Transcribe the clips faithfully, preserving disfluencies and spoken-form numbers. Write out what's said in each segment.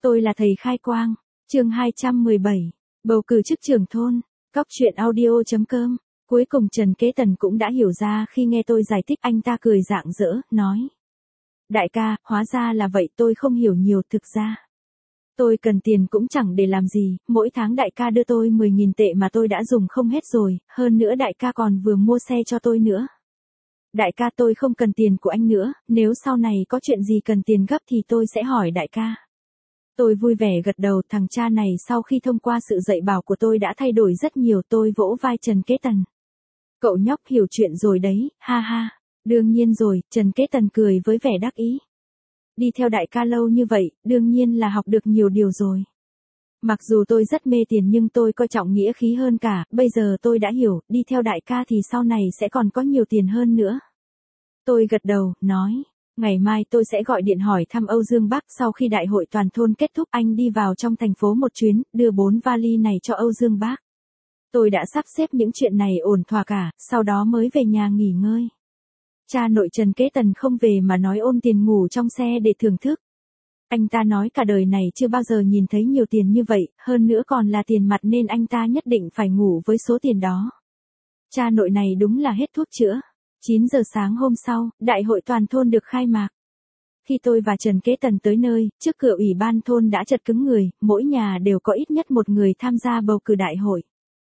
Tôi là thầy khai quang. Chương hai trăm mười bảy. Bầu cử chức trưởng thôn. Cóc truyện audio chấm com. Cuối cùng Trần Kế Tần cũng đã hiểu ra khi nghe tôi giải thích, anh ta cười rạng rỡ, nói: Đại ca, hóa ra là vậy, tôi không hiểu nhiều, thực ra tôi cần tiền cũng chẳng để làm gì, mỗi tháng đại ca đưa tôi mười nghìn tệ mà tôi đã dùng không hết rồi, hơn nữa đại ca còn vừa mua xe cho tôi nữa. Đại ca, tôi không cần tiền của anh nữa, nếu sau này có chuyện gì cần tiền gấp thì tôi sẽ hỏi đại ca. Tôi vui vẻ gật đầu, thằng cha này sau khi thông qua sự dạy bảo của tôi đã thay đổi rất nhiều. Tôi vỗ vai Trần Kế Tần. Cậu nhóc hiểu chuyện rồi đấy, ha ha. Đương nhiên rồi, Trần Kế Tần cười với vẻ đắc ý. Đi theo đại ca lâu như vậy, đương nhiên là học được nhiều điều rồi. Mặc dù tôi rất mê tiền nhưng tôi coi trọng nghĩa khí hơn cả, bây giờ tôi đã hiểu, đi theo đại ca thì sau này sẽ còn có nhiều tiền hơn nữa. Tôi gật đầu, nói, ngày mai tôi sẽ gọi điện hỏi thăm Âu Dương Bác, sau khi đại hội toàn thôn kết thúc anh đi vào trong thành phố một chuyến, đưa bốn vali này cho Âu Dương Bác. Tôi đã sắp xếp những chuyện này ổn thỏa cả, sau đó mới về nhà nghỉ ngơi. Cha nội Trần Kế Tần không về mà nói ôm tiền ngủ trong xe để thưởng thức. Anh ta nói cả đời này chưa bao giờ nhìn thấy nhiều tiền như vậy, hơn nữa còn là tiền mặt nên anh ta nhất định phải ngủ với số tiền đó. Cha nội này đúng là hết thuốc chữa. chín giờ sáng hôm sau, đại hội toàn thôn được khai mạc. Khi tôi và Trần Kế Tần tới nơi, trước cửa ủy ban thôn đã chật cứng người, mỗi nhà đều có ít nhất một người tham gia bầu cử đại hội.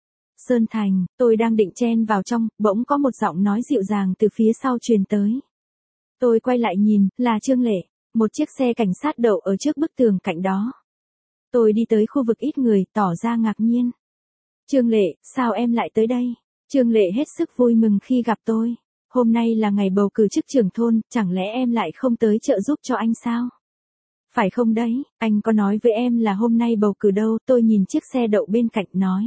Sơn Thành, tôi đang định chen vào trong, bỗng có một giọng nói dịu dàng từ phía sau truyền tới. Tôi quay lại nhìn, là Trương Lệ, một chiếc xe cảnh sát đậu ở trước bức tường cạnh đó. Tôi đi tới khu vực ít người, tỏ ra ngạc nhiên. Trương Lệ, sao em lại tới đây? Trương Lệ hết sức vui mừng khi gặp tôi. Hôm nay là ngày bầu cử chức trưởng thôn, chẳng lẽ em lại không tới trợ giúp cho anh sao? Phải không đấy, anh có nói với em là hôm nay bầu cử đâu? Tôi nhìn chiếc xe đậu bên cạnh nói.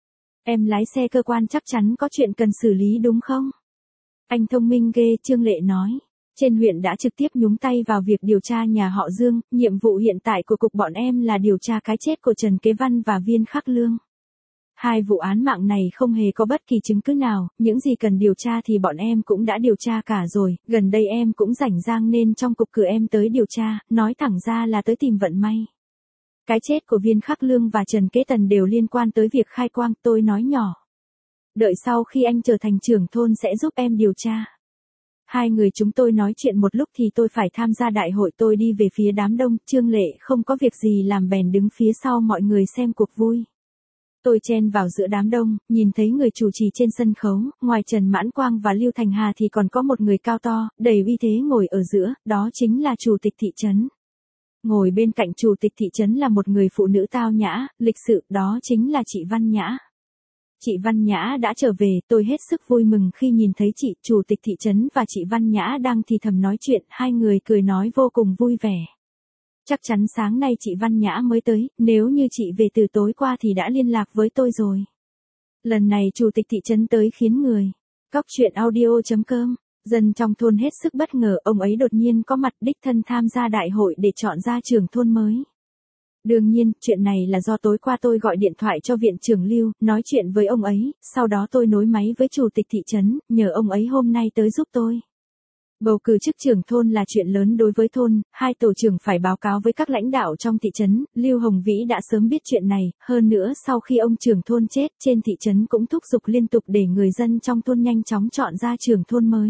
Em lái xe cơ quan chắc chắn có chuyện cần xử lý đúng không? Anh thông minh ghê, Trương Lệ nói. Trên huyện đã trực tiếp nhúng tay vào việc điều tra nhà họ Dương, nhiệm vụ hiện tại của cục bọn em là điều tra cái chết của Trần Kế Văn và Viên Khắc Lương. Hai vụ án mạng này không hề có bất kỳ chứng cứ nào, những gì cần điều tra thì bọn em cũng đã điều tra cả rồi, gần đây em cũng rảnh rang nên trong cục cử em tới điều tra, nói thẳng ra là tới tìm vận may. Cái chết của Viên Khắc Lương và Trần Kế Tần đều liên quan tới việc khai quang, tôi nói nhỏ. Đợi sau khi anh trở thành trưởng thôn sẽ giúp em điều tra. Hai người chúng tôi nói chuyện một lúc thì tôi phải tham gia đại hội, tôi đi về phía đám đông, Trương Lệ không có việc gì làm bèn đứng phía sau mọi người xem cuộc vui. Tôi chen vào giữa đám đông, nhìn thấy người chủ trì trên sân khấu, ngoài Trần Mãn Quang và Lưu Thành Hà thì còn có một người cao to, đầy uy thế ngồi ở giữa, đó chính là chủ tịch thị trấn. Ngồi bên cạnh chủ tịch thị trấn là một người phụ nữ tao nhã, lịch sự, đó chính là chị Văn Nhã. Chị Văn Nhã đã trở về, tôi hết sức vui mừng khi nhìn thấy chị, chủ tịch thị trấn và chị Văn Nhã đang thì thầm nói chuyện, hai người cười nói vô cùng vui vẻ. Chắc chắn sáng nay chị Văn Nhã mới tới, nếu như chị về từ tối qua thì đã liên lạc với tôi rồi. Lần này chủ tịch thị trấn tới khiến người. Cóc truyện audio chấm com. Dân trong thôn hết sức bất ngờ, ông ấy đột nhiên có mặt đích thân tham gia đại hội để chọn ra trưởng thôn mới. Đương nhiên, chuyện này là do tối qua tôi gọi điện thoại cho viện trưởng Lưu, nói chuyện với ông ấy, sau đó tôi nối máy với chủ tịch thị trấn, nhờ ông ấy hôm nay tới giúp tôi. Bầu cử chức trưởng thôn là chuyện lớn đối với thôn, hai tổ trưởng phải báo cáo với các lãnh đạo trong thị trấn, Lưu Hồng Vĩ đã sớm biết chuyện này, hơn nữa sau khi ông trưởng thôn chết, trên thị trấn cũng thúc giục liên tục để người dân trong thôn nhanh chóng chọn ra trưởng thôn mới.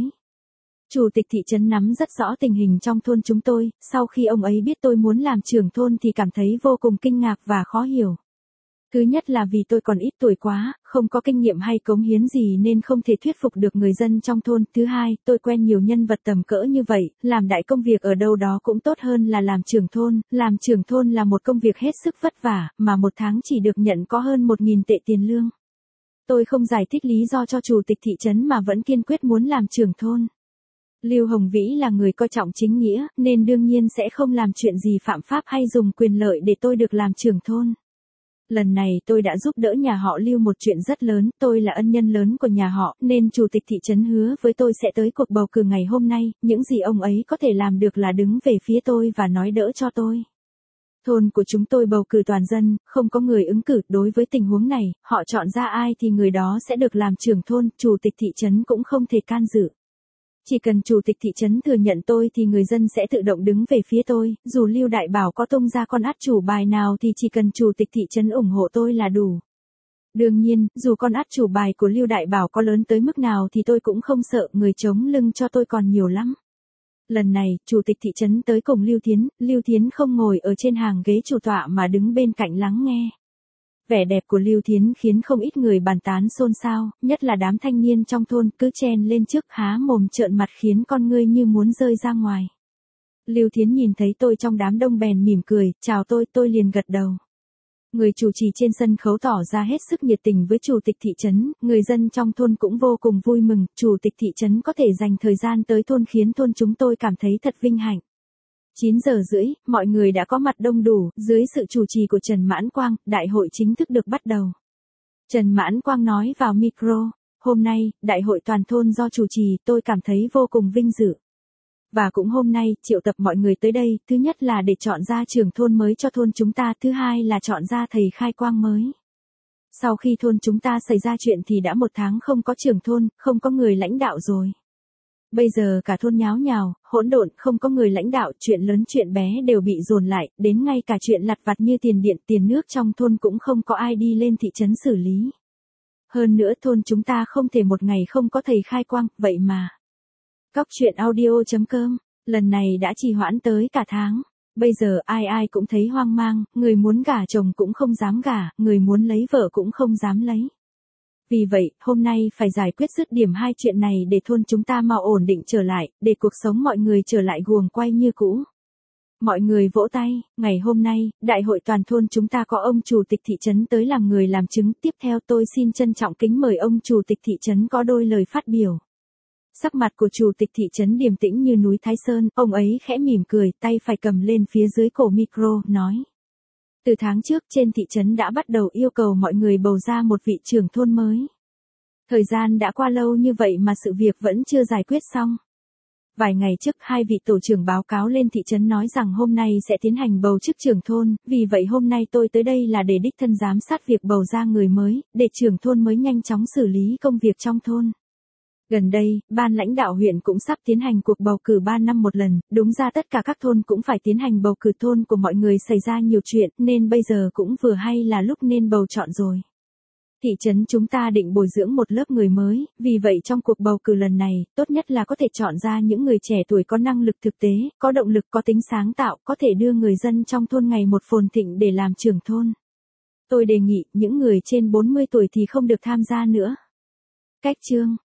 Chủ tịch thị trấn nắm rất rõ tình hình trong thôn chúng tôi, sau khi ông ấy biết tôi muốn làm trưởng thôn thì cảm thấy vô cùng kinh ngạc và khó hiểu. Thứ nhất là vì tôi còn ít tuổi quá, không có kinh nghiệm hay cống hiến gì nên không thể thuyết phục được người dân trong thôn. Thứ hai, tôi quen nhiều nhân vật tầm cỡ như vậy, làm đại công việc ở đâu đó cũng tốt hơn là làm trưởng thôn. Làm trưởng thôn là một công việc hết sức vất vả, mà một tháng chỉ được nhận có hơn một nghìn tệ tiền lương. Tôi không giải thích lý do cho chủ tịch thị trấn mà vẫn kiên quyết muốn làm trưởng thôn. Lưu Hồng Vĩ là người coi trọng chính nghĩa, nên đương nhiên sẽ không làm chuyện gì phạm pháp hay dùng quyền lợi để tôi được làm trưởng thôn. Lần này tôi đã giúp đỡ nhà họ Lưu một chuyện rất lớn, tôi là ân nhân lớn của nhà họ, nên chủ tịch thị trấn hứa với tôi sẽ tới cuộc bầu cử ngày hôm nay, những gì ông ấy có thể làm được là đứng về phía tôi và nói đỡ cho tôi. Thôn của chúng tôi bầu cử toàn dân, không có người ứng cử, đối với tình huống này, họ chọn ra ai thì người đó sẽ được làm trưởng thôn, chủ tịch thị trấn cũng không thể can dự. Chỉ cần chủ tịch thị trấn thừa nhận tôi thì người dân sẽ tự động đứng về phía tôi, dù Lưu Đại Bảo có tung ra con át chủ bài nào thì chỉ cần chủ tịch thị trấn ủng hộ tôi là đủ. Đương nhiên, dù con át chủ bài của Lưu Đại Bảo có lớn tới mức nào thì tôi cũng không sợ, người chống lưng cho tôi còn nhiều lắm. Lần này, chủ tịch thị trấn tới cùng Lưu Thiến, Lưu Thiến không ngồi ở trên hàng ghế chủ tọa mà đứng bên cạnh lắng nghe. Vẻ đẹp của Lưu Thiến khiến không ít người bàn tán xôn xao, nhất là đám thanh niên trong thôn cứ chen lên trước há mồm trợn mặt khiến con ngươi như muốn rơi ra ngoài. Lưu Thiến nhìn thấy tôi trong đám đông bèn mỉm cười, chào tôi, tôi liền gật đầu. Người chủ trì trên sân khấu tỏ ra hết sức nhiệt tình với chủ tịch thị trấn, người dân trong thôn cũng vô cùng vui mừng, chủ tịch thị trấn có thể dành thời gian tới thôn khiến thôn chúng tôi cảm thấy thật vinh hạnh. chín giờ rưỡi, mọi người đã có mặt đông đủ, dưới sự chủ trì của Trần Mãn Quang, đại hội chính thức được bắt đầu. Trần Mãn Quang nói vào micro, hôm nay, đại hội toàn thôn do chủ trì, tôi cảm thấy vô cùng vinh dự. Và cũng hôm nay, triệu tập mọi người tới đây, thứ nhất là để chọn ra trưởng thôn mới cho thôn chúng ta, thứ hai là chọn ra thầy khai quang mới. Sau khi thôn chúng ta xảy ra chuyện thì đã một tháng không có trưởng thôn, không có người lãnh đạo rồi. Bây giờ cả thôn nháo nhào, hỗn độn, không có người lãnh đạo, chuyện lớn chuyện bé đều bị dồn lại, đến ngay cả chuyện lặt vặt như tiền điện, tiền nước trong thôn cũng không có ai đi lên thị trấn xử lý. Hơn nữa thôn chúng ta không thể một ngày không có thầy khai quang, vậy mà. Cóc truyện audio chấm com, lần này đã trì hoãn tới cả tháng. Bây giờ ai ai cũng thấy hoang mang, người muốn gả chồng cũng không dám gả, người muốn lấy vợ cũng không dám lấy. Vì vậy, hôm nay phải giải quyết dứt điểm hai chuyện này để thôn chúng ta mau ổn định trở lại, để cuộc sống mọi người trở lại guồng quay như cũ. Mọi người vỗ tay, ngày hôm nay, đại hội toàn thôn chúng ta có ông chủ tịch thị trấn tới làm người làm chứng. Tiếp theo tôi xin trân trọng kính mời ông chủ tịch thị trấn có đôi lời phát biểu. Sắc mặt của chủ tịch thị trấn điềm tĩnh như núi Thái Sơn, ông ấy khẽ mỉm cười, tay phải cầm lên phía dưới cổ micro, nói. Từ tháng trước trên thị trấn đã bắt đầu yêu cầu mọi người bầu ra một vị trưởng thôn mới. Thời gian đã qua lâu như vậy mà sự việc vẫn chưa giải quyết xong. Vài ngày trước hai vị tổ trưởng báo cáo lên thị trấn nói rằng hôm nay sẽ tiến hành bầu chức trưởng thôn, vì vậy hôm nay tôi tới đây là để đích thân giám sát việc bầu ra người mới, để trưởng thôn mới nhanh chóng xử lý công việc trong thôn. Gần đây, ban lãnh đạo huyện cũng sắp tiến hành cuộc bầu cử ba năm một lần, đúng ra tất cả các thôn cũng phải tiến hành bầu cử, thôn của mọi người xảy ra nhiều chuyện nên bây giờ cũng vừa hay là lúc nên bầu chọn rồi. Thị trấn chúng ta định bồi dưỡng một lớp người mới, vì vậy trong cuộc bầu cử lần này, tốt nhất là có thể chọn ra những người trẻ tuổi có năng lực thực tế, có động lực, có tính sáng tạo, có thể đưa người dân trong thôn ngày một phồn thịnh để làm trưởng thôn. Tôi đề nghị những người trên bốn mươi tuổi thì không được tham gia nữa. Cách chương